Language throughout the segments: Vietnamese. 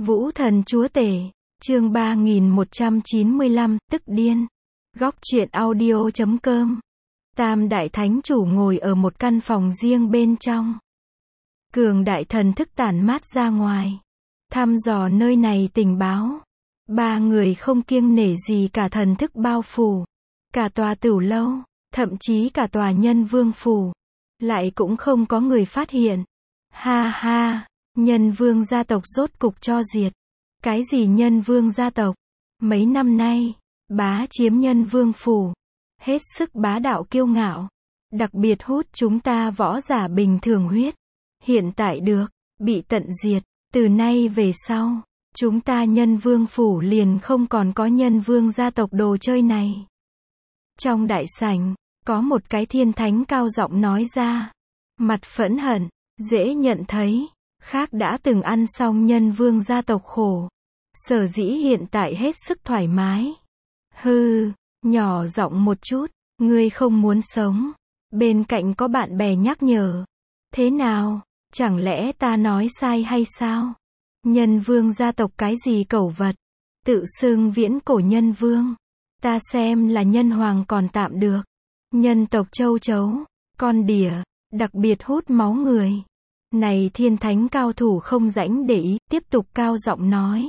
Vũ thần chúa tể, chương 3195, tức điên. Góc truyện audio.com. Tam đại thánh chủ ngồi ở một căn phòng riêng bên trong. Cường đại thần thức tản mát ra ngoài, thăm dò nơi này tình báo. Ba người không kiêng nể gì cả thần thức bao phủ cả tòa Tửu lâu, thậm chí cả tòa Nhân Vương phủ. Lại cũng không có người phát hiện. Ha ha, Nhân Vương gia tộc rốt cục cho diệt. Cái gì Nhân Vương gia tộc? Mấy năm nay, bá chiếm Nhân Vương phủ, hết sức bá đạo kiêu ngạo, đặc biệt hút chúng ta võ giả bình thường huyết. Hiện tại được, bị tận diệt, từ nay về sau, chúng ta Nhân Vương phủ liền không còn có Nhân Vương gia tộc đồ chơi này. Trong đại sảnh, có một cái thiên thánh cao giọng nói ra, mặt phẫn hận, dễ nhận thấy, khác đã từng ăn xong Nhân Vương gia tộc khổ, sở dĩ hiện tại hết sức thoải mái. Hừ, nhỏ giọng một chút, ngươi không muốn sống. Bên cạnh có bạn bè nhắc nhở. Thế nào, chẳng lẽ ta nói sai hay sao? Nhân Vương gia tộc cái gì cẩu vật, tự xưng viễn cổ Nhân Vương. Ta xem là nhân hoàng còn tạm được. Nhân tộc châu chấu, con đỉa, đặc biệt hút máu người. Này thiên thánh cao thủ không rảnh để ý, tiếp tục cao giọng nói.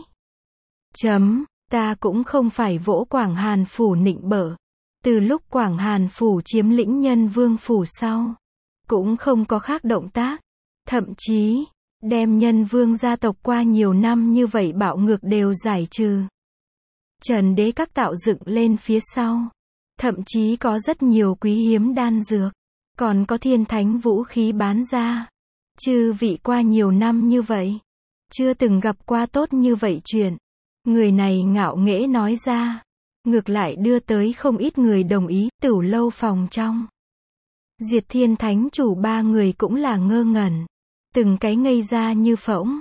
Ta cũng không phải vỗ Quảng Hàn phủ nịnh bợ. Từ lúc Quảng Hàn phủ chiếm lĩnh Nhân Vương phủ sau, cũng không có khác động tác. Thậm chí, đem Nhân Vương gia tộc qua nhiều năm như vậy bạo ngược đều giải trừ. Trần đế các tạo dựng lên phía sau. Thậm chí có rất nhiều quý hiếm đan dược. Còn có thiên thánh vũ khí bán ra. Chư vị qua nhiều năm như vậy, chưa từng gặp qua tốt như vậy chuyện. Người này ngạo nghễ nói ra. Ngược lại đưa tới không ít người đồng ý. Tửu lâu phòng trong, Diệt thiên thánh chủ ba người cũng là ngơ ngẩn. Từng cái ngây ra như phỗng.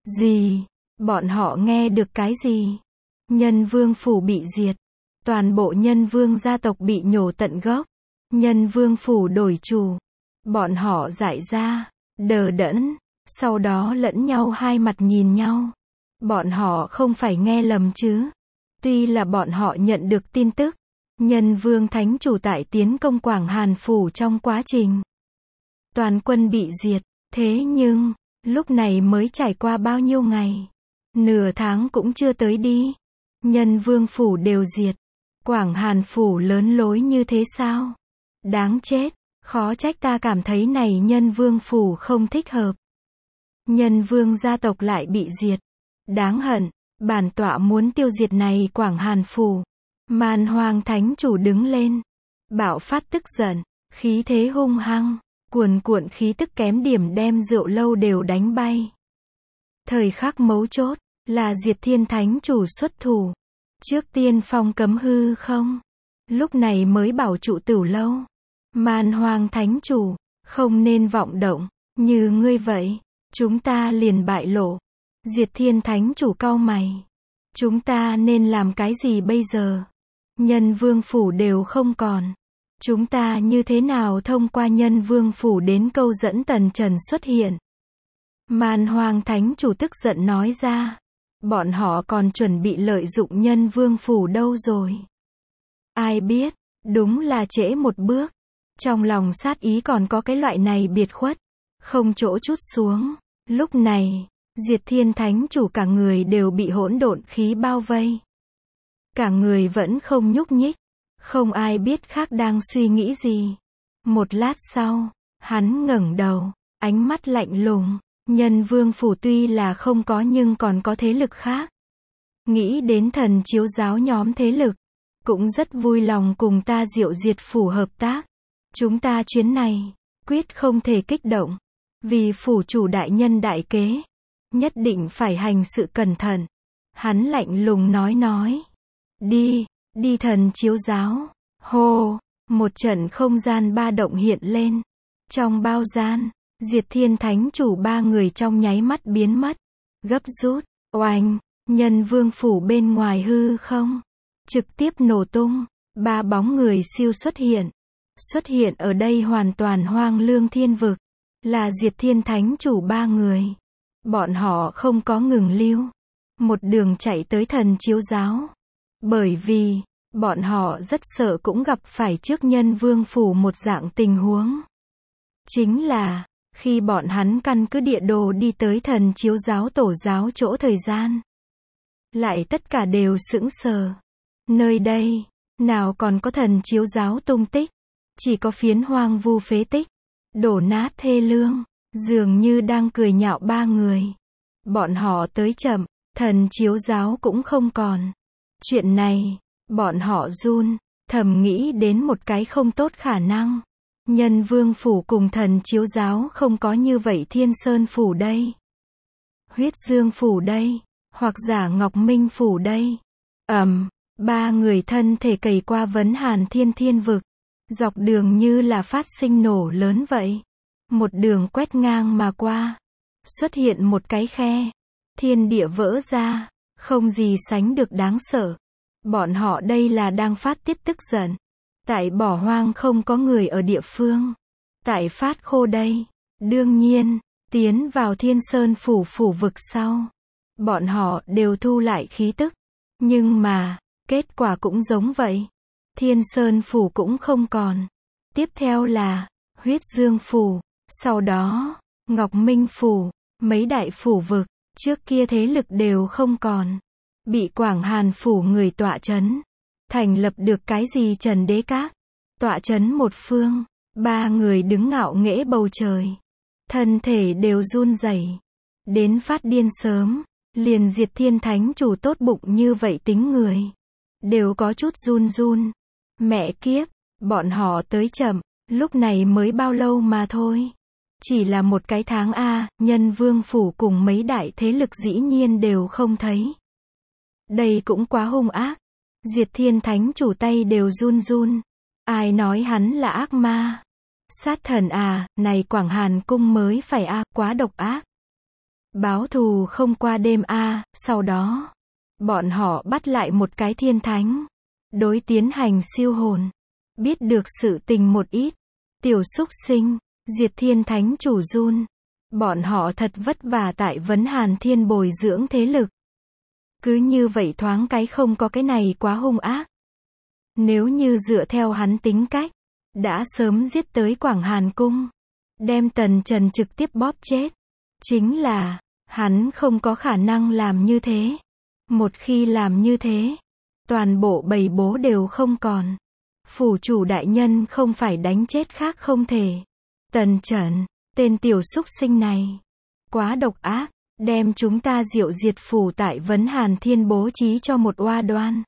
Gì? Bọn họ nghe được cái gì? Nhân Vương phủ bị diệt. Toàn bộ Nhân Vương gia tộc bị nhổ tận gốc. Nhân Vương phủ đổi chủ. Bọn họ dại ra, đờ đẫn, sau đó lẫn nhau hai mặt nhìn nhau. Bọn họ không phải nghe lầm chứ? Tuy là bọn họ nhận được tin tức, Nhân Vương thánh chủ tại tiến công Quảng Hàn phủ trong quá trình toàn quân bị diệt. Thế nhưng, lúc này mới trải qua bao nhiêu ngày? Nửa tháng cũng chưa tới đi. Nhân Vương phủ đều diệt. Quảng Hàn phủ lớn lối như thế sao? Đáng chết, khó trách ta cảm thấy này Nhân Vương phủ không thích hợp. Nhân Vương gia tộc lại bị diệt. Đáng hận, bản tọa muốn tiêu diệt này Quảng Hàn phủ. Man Hoang thánh chủ đứng lên, bạo phát tức giận, khí thế hung hăng, cuồn cuộn khí tức kém điểm đem rượu lâu đều đánh bay. Thời khắc mấu chốt, là Diệt thiên thánh chủ xuất thủ. Trước tiên phong cấm hư không, lúc này mới bảo trụ Tửu lâu. Man Hoang thánh chủ, không nên vọng động, như ngươi vậy, chúng ta liền bại lộ. Diệt thiên thánh chủ cau mày. Chúng ta nên làm cái gì bây giờ? Nhân Vương phủ đều không còn. Chúng ta như thế nào thông qua Nhân Vương phủ đến câu dẫn Tần Trần xuất hiện? Man Hoang thánh chủ tức giận nói ra. Bọn họ còn chuẩn bị lợi dụng Nhân Vương phủ đâu rồi? Ai biết, đúng là trễ một bước. Trong lòng sát ý còn có cái loại này biệt khuất, không chỗ trút xuống. Lúc này, Diệt thiên thánh chủ cả người đều bị hỗn độn khí bao vây. Cả người vẫn không nhúc nhích. Không ai biết khác đang suy nghĩ gì. Một lát sau, hắn ngẩng đầu, ánh mắt lạnh lùng. Nhân Vương phủ tuy là không có nhưng còn có thế lực khác. Nghĩ đến Thần Chiếu giáo nhóm thế lực, cũng rất vui lòng cùng ta Diệu Diệt phủ hợp tác. Chúng ta chuyến này, quyết không thể kích động. Vì phủ chủ đại nhân đại kế, nhất định phải hành sự cẩn thận. Hắn lạnh lùng nói. Đi Thần Chiếu giáo. Hô, một trận không gian ba động hiện lên. Trong bao gian, Diệt thiên thánh chủ ba người trong nháy mắt biến mất. Gấp rút, oanh, Nhân Vương phủ bên ngoài hư không, trực tiếp nổ tung. Ba bóng người siêu xuất hiện. Xuất hiện ở đây hoàn toàn hoang lương thiên vực. Là Diệt thiên thánh chủ ba người. Bọn họ không có ngừng lưu. một đường chạy tới thần chiếu giáo. Bởi vì, bọn họ rất sợ cũng gặp phải trước Nhân Vương phủ một dạng tình huống. Chính là, khi bọn hắn căn cứ địa đồ đi tới thần chiếu giáo tổ giáo chỗ thời gian, lại tất cả đều sững sờ. Nơi đây, nào còn có thần chiếu giáo tung tích, chỉ có phiến hoang vu phế tích, đổ nát thê lương, dường như đang cười nhạo ba người. Bọn họ tới chậm, thần chiếu giáo cũng không còn. Chuyện này, bọn họ run, thầm nghĩ đến một cái không tốt khả năng. Nhân Vương phủ cùng thần chiếu giáo không có như vậy Thiên Sơn phủ đây, Huyết Dương phủ đây, hoặc giả Ngọc Minh phủ đây. Ba người thân thể cày qua vấn hàn thiên vực. Dọc đường như là phát sinh nổ lớn vậy. Một đường quét ngang mà qua. Xuất hiện một cái khe. Thiên địa vỡ ra. Không gì sánh được đáng sợ. Bọn họ đây là đang phát tiết tức giận. Tại bỏ hoang không có người ở địa phương. Tại phát khô đây. Đương nhiên, tiến vào Thiên Sơn phủ vực sau. Bọn họ đều thu lại khí tức. Nhưng mà, kết quả cũng giống vậy. Thiên Sơn phủ cũng không còn. Tiếp theo là Huyết Dương phủ, sau đó Ngọc Minh phủ, mấy đại phủ vực, trước kia thế lực đều không còn. Bị Quảng Hàn phủ người tọa chấn, thành lập được cái gì Trần Đế Các, tọa chấn một phương, ba người đứng ngạo nghễ bầu trời, thân thể đều run rẩy, đến phát điên sớm, liền Diệt Thiên Thánh chủ tốt bụng như vậy tính người, đều có chút run run. Mẹ kiếp, bọn họ tới chậm, lúc này mới bao lâu mà thôi. Chỉ là một cái tháng a, Nhân Vương phủ cùng mấy đại thế lực dĩ nhiên đều không thấy. Đây cũng quá hung ác. Diệt Thiên Thánh chủ tay đều run run. Ai nói hắn là ác ma? Sát thần à, này Quảng Hàn cung mới phải a, quá độc ác. Báo thù không qua đêm a, sau đó, bọn họ bắt lại một cái thiên thánh. Đối tiến hành siêu hồn. Biết được sự tình một ít. Tiểu súc sinh, Diệt Thiên Thánh chủ run. Bọn họ thật vất vả tại vấn hàn thiên bồi dưỡng thế lực. Cứ như vậy thoáng cái không có cái này quá hung ác. Nếu như dựa theo hắn tính cách, đã sớm giết tới Quảng Hàn cung. Đem Tần Trần trực tiếp bóp chết. Chính là, hắn không có khả năng làm như thế. Một khi làm như thế, toàn bộ bầy bố đều không còn. Phủ chủ đại nhân không phải đánh chết khác không thể. Tần Trần, tên tiểu súc sinh này, quá độc ác, đem chúng ta diệu diệt phủ tại vấn hàn thiên bố trí cho một oa đoan.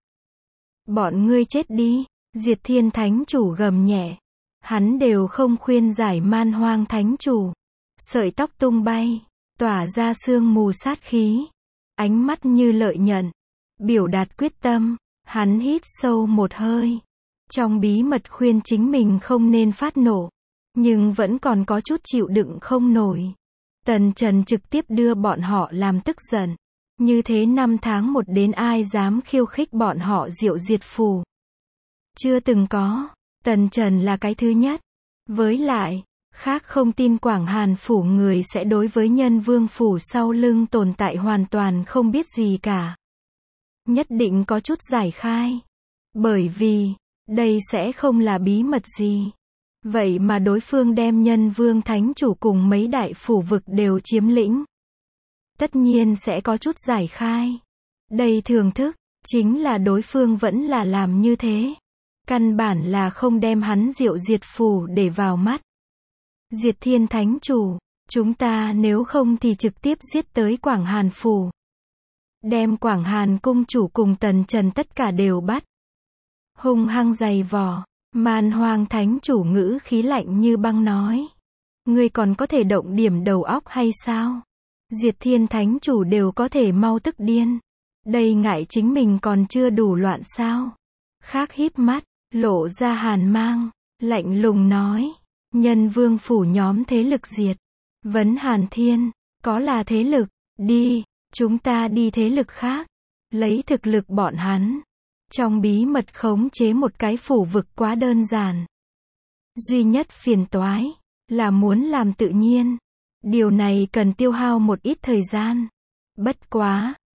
Bọn ngươi chết đi, Diệt Thiên Thánh chủ gầm nhẹ. Hắn đều không khuyên giải Man Hoang Thánh chủ. Sợi tóc tung bay, tỏa ra sương mù sát khí. Ánh mắt như lợi nhận, biểu đạt quyết tâm. Hắn hít sâu một hơi. Trong bí mật khuyên chính mình không nên phát nổ. Nhưng vẫn còn có chút chịu đựng không nổi. Tần Trần trực tiếp đưa bọn họ làm tức giận. Như thế 5 tháng một đến ai dám khiêu khích bọn họ diệu diệt phủ. Chưa từng có. Tần Trần là cái thứ nhất. Với lại, khác không tin Quảng Hàn phủ người sẽ đối với Nhân Vương phủ sau lưng tồn tại hoàn toàn không biết gì cả. Nhất định có chút giải khai. Bởi vì, đây sẽ không là bí mật gì. Vậy mà đối phương đem Nhân Vương Thánh chủ cùng mấy đại phủ vực đều chiếm lĩnh. Tất nhiên sẽ có chút giải khai. Đây thường thức, chính là đối phương vẫn là làm như thế. Căn bản là không đem hắn diệu diệt phủ để vào mắt. Diệt Thiên Thánh chủ, chúng ta nếu không thì trực tiếp giết tới Quảng Hàn phủ. Đem Quảng Hàn cung chủ cùng Tần Trần tất cả đều bắt. Hung hăng dày vò. Man Hoang Thánh chủ ngữ khí lạnh như băng nói. Ngươi còn có thể động điểm đầu óc hay sao? Diệt Thiên Thánh chủ đều có thể mau tức điên. Đây ngại chính mình còn chưa đủ loạn sao? Khác híp mắt, lộ ra hàn mang, lạnh lùng nói. Nhân Vương phủ nhóm thế lực diệt. Vấn Hàn Thiên, có là thế lực, đi, chúng ta đi thế lực khác. Lấy thực lực bọn hắn. Trong bí mật khống chế một cái phủ vực quá đơn giản. Duy nhất phiền toái, là muốn làm tự nhiên. Điều này cần tiêu hao một ít thời gian. Bất quá,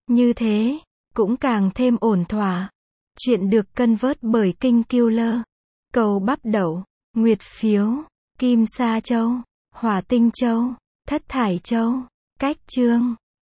Như thế, cũng càng thêm ổn thỏa. Chuyện được cân vớt bởi Kinh Killer. Cầu Bắp Đậu, Nguyệt Phiếu, Kim Sa Châu, Hỏa Tinh Châu, Thất Thải Châu. Cách chương